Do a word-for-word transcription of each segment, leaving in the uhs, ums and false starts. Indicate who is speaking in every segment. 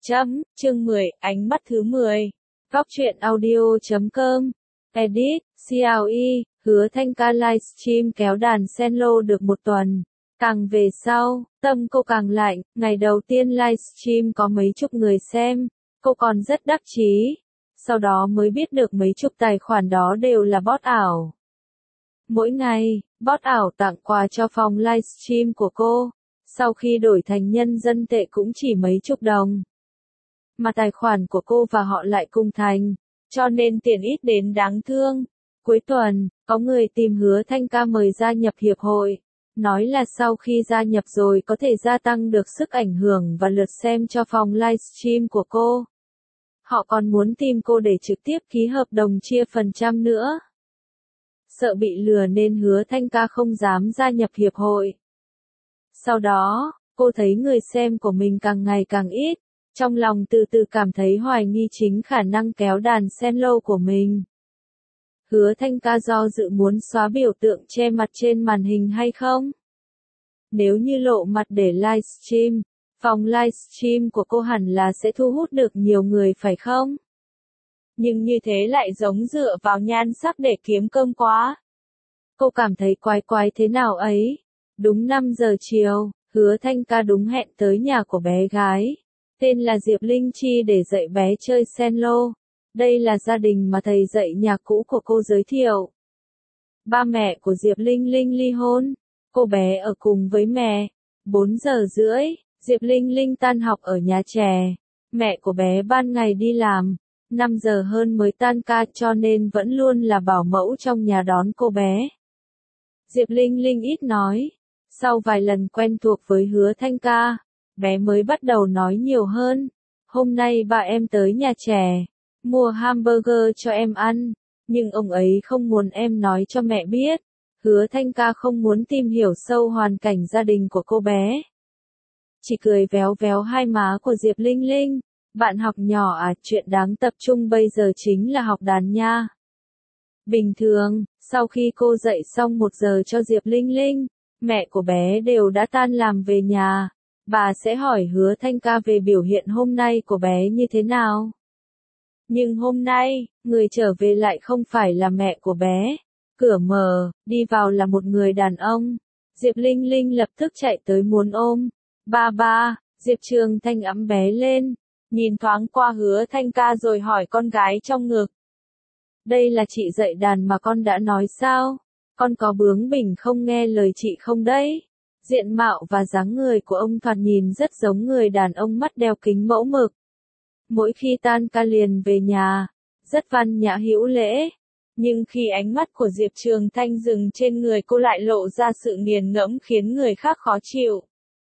Speaker 1: Chấm, chương mười, ánh mắt thứ mười. Góc truyện audio chấm com. Edit, xê lờ e, Hứa Thanh Ca livestream kéo đàn cello được một tuần. Càng về sau, tâm cô càng lạnh, ngày đầu tiên livestream có mấy chục người xem, cô còn rất đắc chí. Sau đó mới biết được mấy chục tài khoản đó đều là bot ảo. Mỗi ngày, bot ảo tặng quà cho phòng livestream của cô, sau khi đổi thành nhân dân tệ cũng chỉ mấy chục đồng. Mà tài khoản của cô và họ lại cùng thành, cho nên tiền ít đến đáng thương. Cuối tuần, có người tìm Hứa Thanh Ca mời gia nhập hiệp hội, nói là sau khi gia nhập rồi có thể gia tăng được sức ảnh hưởng và lượt xem cho phòng livestream của cô. Họ còn muốn tìm cô để trực tiếp ký hợp đồng chia phần trăm nữa. Sợ bị lừa nên Hứa Thanh Ca không dám gia nhập hiệp hội. Sau đó, cô thấy người xem của mình càng ngày càng ít, trong lòng từ từ cảm thấy hoài nghi chính khả năng kéo đàn cello của mình. Hứa Thanh Ca do dự muốn xóa biểu tượng che mặt trên màn hình hay không? Nếu như lộ mặt để livestream, phòng livestream của cô hẳn là sẽ thu hút được nhiều người phải không? Nhưng như thế lại giống dựa vào nhan sắc để kiếm cơm quá. Cô cảm thấy quái quái thế nào ấy. Đúng năm giờ chiều, Hứa Thanh Ca đúng hẹn tới nhà của bé gái, tên là Diệp Linh Chi để dạy bé chơi cello. Đây là gia đình mà thầy dạy nhạc cũ của cô giới thiệu. Ba mẹ của Diệp Linh Linh ly hôn, cô bé ở cùng với mẹ. bốn giờ rưỡi, Diệp Linh Linh tan học ở nhà trẻ. Mẹ của bé ban ngày đi làm, năm giờ hơn mới tan ca cho nên vẫn luôn là bảo mẫu trong nhà đón cô bé. Diệp Linh Linh ít nói, sau vài lần quen thuộc với Hứa Thanh Ca, bé mới bắt đầu nói nhiều hơn. Hôm nay ba em tới nhà trẻ, mua hamburger cho em ăn, nhưng ông ấy không muốn em nói cho mẹ biết. Hứa Thanh Ca không muốn tìm hiểu sâu hoàn cảnh gia đình của cô bé. Chỉ cười véo véo hai má của Diệp Linh Linh. Bạn học nhỏ à, chuyện đáng tập trung bây giờ chính là học đàn nha. Bình thường, sau khi cô dạy xong một giờ cho Diệp Linh Linh, mẹ của bé đều đã tan làm về nhà. Bà sẽ hỏi Hứa Thanh Ca về biểu hiện hôm nay của bé như thế nào. Nhưng hôm nay, người trở về lại không phải là mẹ của bé. Cửa mở, đi vào là một người đàn ông. Diệp Linh Linh lập tức chạy tới muốn ôm. Ba ba, Diệp Trường Thanh ẵm bé lên, nhìn thoáng qua Hứa Thanh Ca rồi hỏi con gái trong ngực. Đây là chị dạy đàn mà con đã nói sao? Con có bướng bỉnh không nghe lời chị không đấy? Diện mạo và dáng người của ông thoạt nhìn rất giống người đàn ông mắt đeo kính mẫu mực. Mỗi khi tan ca liền về nhà, rất văn nhã hữu lễ. Nhưng khi ánh mắt của Diệp Trường Thanh dừng trên người cô lại lộ ra sự nghiền ngẫm khiến người khác khó chịu.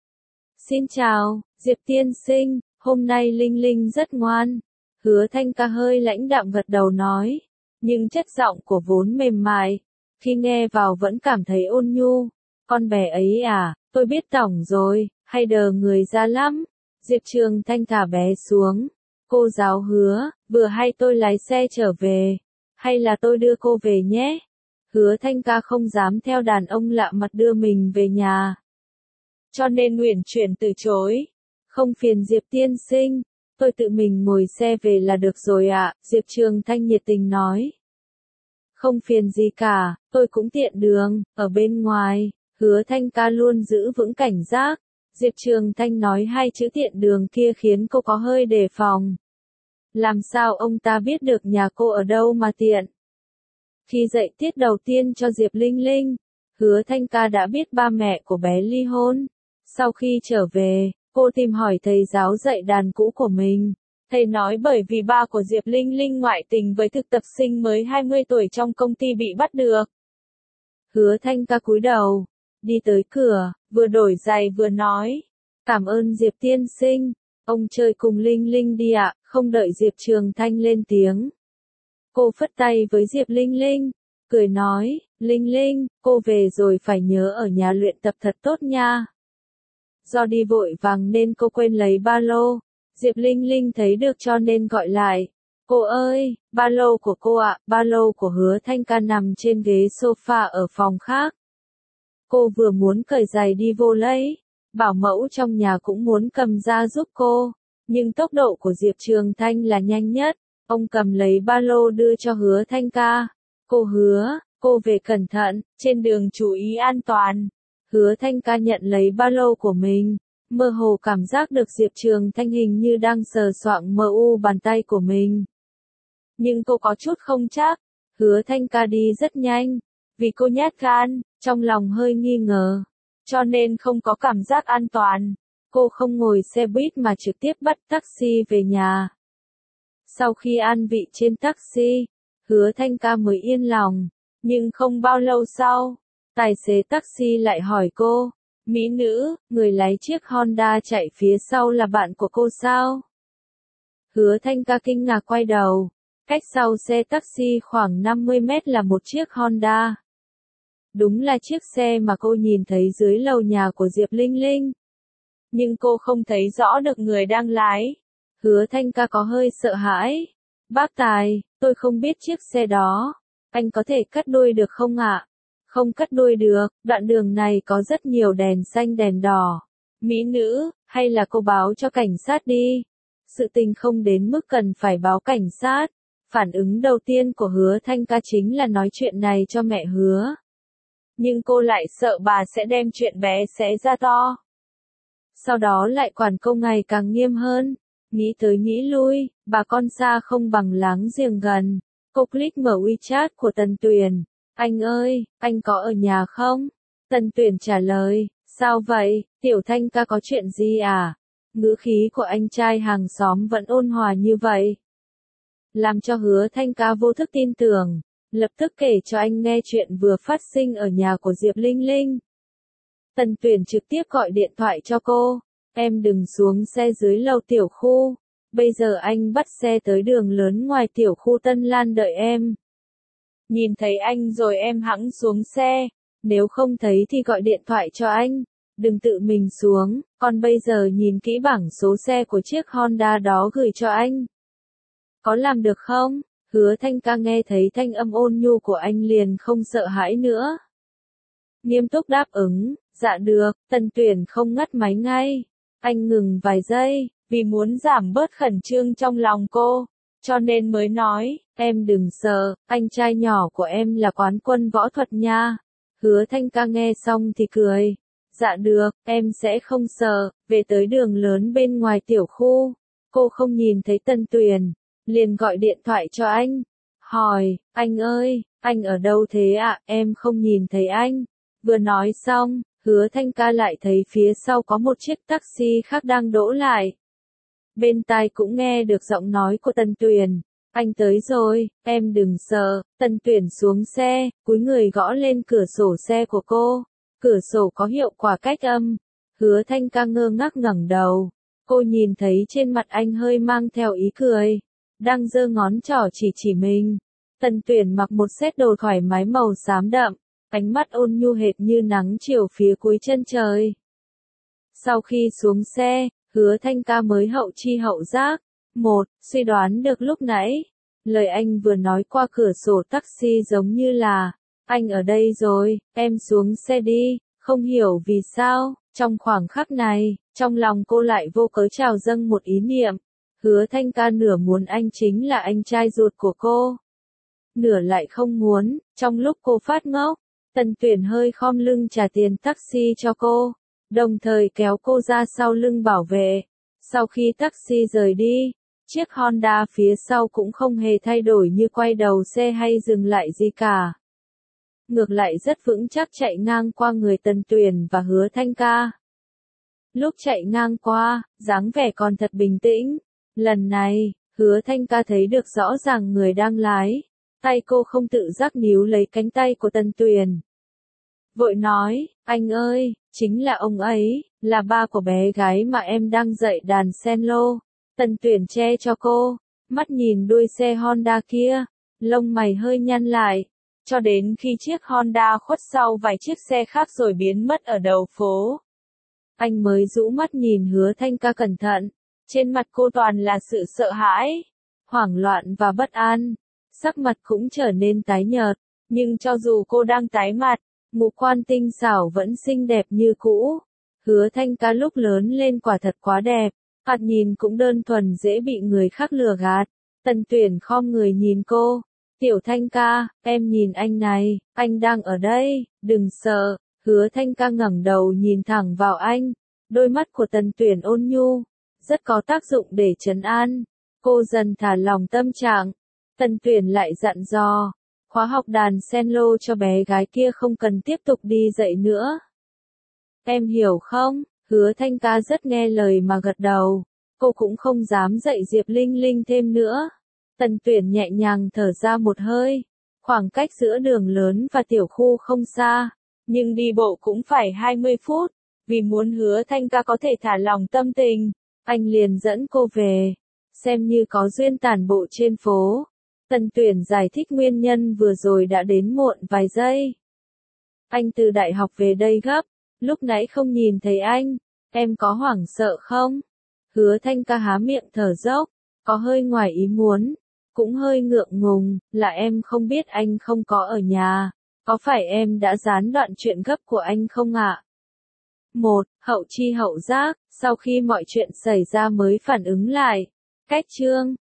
Speaker 1: Xin chào, Diệp tiên sinh, hôm nay Linh Linh rất ngoan. Hứa Thanh Ca hơi lãnh đạm gật đầu nói, nhưng chất giọng của vốn mềm mại, khi nghe vào vẫn cảm thấy ôn nhu. Con bé ấy à, tôi biết tổng rồi, hay đờ người ra lắm. Diệp Trường Thanh thả bé xuống. Cô giáo Hứa, vừa hay tôi lái xe trở về, hay là tôi đưa cô về nhé? Hứa Thanh Ca không dám theo đàn ông lạ mặt đưa mình về nhà, cho nên uyển chuyển từ chối. Không phiền Diệp tiên sinh, tôi tự mình ngồi xe về là được rồi ạ, Diệp Trường Thanh nhiệt tình nói. Không phiền gì cả, tôi cũng tiện đường, ở bên ngoài. Hứa Thanh Ca luôn giữ vững cảnh giác. Diệp Trường Thanh nói hai chữ tiện đường kia khiến cô có hơi đề phòng. Làm sao ông ta biết được nhà cô ở đâu mà tiện? Khi dạy tiết đầu tiên cho Diệp Linh Linh, Hứa Thanh Ca đã biết ba mẹ của bé ly hôn. Sau khi trở về, cô tìm hỏi thầy giáo dạy đàn cũ của mình. Thầy nói bởi vì ba của Diệp Linh Linh ngoại tình với thực tập sinh mới hai mươi tuổi trong công ty bị bắt được. Hứa Thanh Ca cúi đầu, đi tới cửa, vừa đổi giày vừa nói. Cảm ơn Diệp tiên sinh, ông chơi cùng Linh Linh đi ạ, không đợi Diệp Trường Thanh lên tiếng. Cô phất tay với Diệp Linh Linh, cười nói, Linh Linh, cô về rồi phải nhớ ở nhà luyện tập thật tốt nha. Do đi vội vàng nên cô quên lấy ba lô. Diệp Linh Linh thấy được cho nên gọi lại. Cô ơi, ba lô của cô ạ, ba lô của Hứa Thanh Ca nằm trên ghế sofa ở phòng khác. Cô vừa muốn cởi giày đi vô lấy, bảo mẫu trong nhà cũng muốn cầm ra giúp cô. Nhưng tốc độ của Diệp Trường Thanh là nhanh nhất. Ông cầm lấy ba lô đưa cho Hứa Thanh Ca. Cô hứa, cô về cẩn thận, trên đường chú ý an toàn. Hứa Thanh Ca nhận lấy ba lô của mình. Mơ hồ cảm giác được Diệp Trường Thanh hình như đang sờ soạng mờ u bàn tay của mình. Nhưng cô có chút không chắc. Hứa Thanh Ca đi rất nhanh. Vì cô nhát gan, trong lòng hơi nghi ngờ. Cho nên không có cảm giác an toàn. Cô không ngồi xe buýt mà trực tiếp bắt taxi về nhà. Sau khi an vị trên taxi, Hứa Thanh Ca mới yên lòng. Nhưng không bao lâu sau, tài xế taxi lại hỏi cô. Mỹ nữ, người lái chiếc Honda chạy phía sau là bạn của cô sao? Hứa Thanh Ca kinh ngạc quay đầu. Cách sau xe taxi khoảng năm mươi mét là một chiếc Honda. Đúng là chiếc xe mà cô nhìn thấy dưới lầu nhà của Diệp Linh Linh. Nhưng cô không thấy rõ được người đang lái. Hứa Thanh Ca có hơi sợ hãi. Bác tài, tôi không biết chiếc xe đó. Anh có thể cắt đuôi được không ạ? Không cắt đuôi được, đoạn đường này có rất nhiều đèn xanh đèn đỏ. Mỹ nữ, hay là cô báo cho cảnh sát đi. Sự tình không đến mức cần phải báo cảnh sát. Phản ứng đầu tiên của Hứa Thanh Ca chính là nói chuyện này cho mẹ Hứa. Nhưng cô lại sợ bà sẽ đem chuyện bé xé ra to. Sau đó lại quản cô ngày càng nghiêm hơn. Nghĩ tới nghĩ lui, bà con xa không bằng láng giềng gần. Cô click mở WeChat của Tần Tuyền. Anh ơi, anh có ở nhà không? Tần Tuyền trả lời. Sao vậy, Tiểu Thanh Ca có chuyện gì à? Ngữ khí của anh trai hàng xóm vẫn ôn hòa như vậy. Làm cho Hứa Thanh Ca vô thức tin tưởng. Lập tức kể cho anh nghe chuyện vừa phát sinh ở nhà của Diệp Linh Linh. Tần Tuyền trực tiếp gọi điện thoại cho cô. Em đừng xuống xe dưới lầu tiểu khu. Bây giờ anh bắt xe tới đường lớn ngoài tiểu khu Tân Lan đợi em. Nhìn thấy anh rồi em hẵng xuống xe. Nếu không thấy thì gọi điện thoại cho anh. Đừng tự mình xuống. Còn bây giờ nhìn kỹ bảng số xe của chiếc Honda đó gửi cho anh. Có làm được không? Hứa Thanh Ca nghe thấy thanh âm ôn nhu của anh liền không sợ hãi nữa. Nghiêm túc đáp ứng, dạ được. Tần Tuyền không ngắt máy ngay. Anh ngừng vài giây, vì muốn giảm bớt khẩn trương trong lòng cô. Cho nên mới nói, em đừng sợ, anh trai nhỏ của em là quán quân võ thuật nha. Hứa Thanh Ca nghe xong thì cười. Dạ được, em sẽ không sợ. Về tới đường lớn bên ngoài tiểu khu. Cô không nhìn thấy Tần Tuyền. Liền gọi điện thoại cho anh. Hỏi, anh ơi, anh ở đâu thế ạ? À? Em không nhìn thấy anh. Vừa nói xong, Hứa Thanh Ca lại thấy phía sau có một chiếc taxi khác đang đỗ lại. Bên tai cũng nghe được giọng nói của Tần Tuyền. Anh tới rồi, em đừng sợ. Tần Tuyền xuống xe, cúi người gõ lên cửa sổ xe của cô. Cửa sổ có hiệu quả cách âm. Hứa Thanh Ca ngơ ngác ngẩng đầu. Cô nhìn thấy trên mặt anh hơi mang theo ý cười. Đang giơ ngón trỏ chỉ chỉ mình. Tần Tuyền mặc một set đồ thoải mái màu xám đậm. Ánh mắt ôn nhu hệt như nắng chiều phía cuối chân trời. Sau khi xuống xe, Hứa Thanh Ca mới hậu chi hậu giác. Một, suy đoán được lúc nãy. Lời anh vừa nói qua cửa sổ taxi giống như là, anh ở đây rồi, em xuống xe đi. Không hiểu vì sao, trong khoảng khắc này, trong lòng cô lại vô cớ trào dâng một ý niệm. Hứa Thanh Ca nửa muốn anh chính là anh trai ruột của cô. Nửa lại không muốn, trong lúc cô phát ngốc, Tần Tuyền hơi khom lưng trả tiền taxi cho cô, đồng thời kéo cô ra sau lưng bảo vệ. Sau khi taxi rời đi, chiếc Honda phía sau cũng không hề thay đổi như quay đầu xe hay dừng lại gì cả. Ngược lại rất vững chắc chạy ngang qua người Tần Tuyền và Hứa Thanh Ca. Lúc chạy ngang qua, dáng vẻ còn thật bình tĩnh. Lần này, Hứa Thanh Ca thấy được rõ ràng người đang lái. Tay cô không tự giác níu lấy cánh tay của Tần Tuyền. Vội nói, anh ơi, chính là ông ấy, là ba của bé gái mà em đang dạy đàn cello. Tần Tuyền che cho cô, mắt nhìn đuôi xe Honda kia, lông mày hơi nhăn lại. Cho đến khi chiếc Honda khuất sau vài chiếc xe khác rồi biến mất ở đầu phố. Anh mới rũ mắt nhìn Hứa Thanh Ca cẩn thận. Trên mặt cô toàn là sự sợ hãi, hoảng loạn và bất an. Sắc mặt cũng trở nên tái nhợt. Nhưng cho dù cô đang tái mặt, ngũ quan tinh xảo vẫn xinh đẹp như cũ. Hứa Thanh Ca lúc lớn lên quả thật quá đẹp. Thoạt nhìn cũng đơn thuần dễ bị người khác lừa gạt. Tần Tuyển khom người nhìn cô. Tiểu Thanh ca, em nhìn anh này, anh đang ở đây, đừng sợ. Hứa Thanh ca ngẩng đầu nhìn thẳng vào anh. Đôi mắt của Tần Tuyển ôn nhu, rất có tác dụng để trấn an. Cô dần thả lòng tâm trạng. Tần Tuyển lại dặn dò. Khóa học đàn cello cho bé gái kia không cần tiếp tục đi dạy nữa. Em hiểu không? Hứa Thanh ca rất nghe lời mà gật đầu. Cô cũng không dám dạy Diệp Linh Linh thêm nữa. Tần Tuyển nhẹ nhàng thở ra một hơi. Khoảng cách giữa đường lớn và tiểu khu không xa, nhưng đi bộ cũng phải hai mươi phút. Vì muốn Hứa Thanh ca có thể thả lòng tâm tình, anh liền dẫn cô về. Xem như có duyên tản bộ trên phố. Tần Tuyển giải thích nguyên nhân vừa rồi đã đến muộn vài giây. Anh từ đại học về đây gấp, lúc nãy không nhìn thấy anh, em có hoảng sợ không? Hứa Thanh ca há miệng thở dốc, có hơi ngoài ý muốn, cũng hơi ngượng ngùng, là em không biết anh không có ở nhà, có phải em đã gián đoạn chuyện gấp của anh không ạ? một. Hậu chi hậu giác, sau khi mọi chuyện xảy ra mới phản ứng lại. Cách chương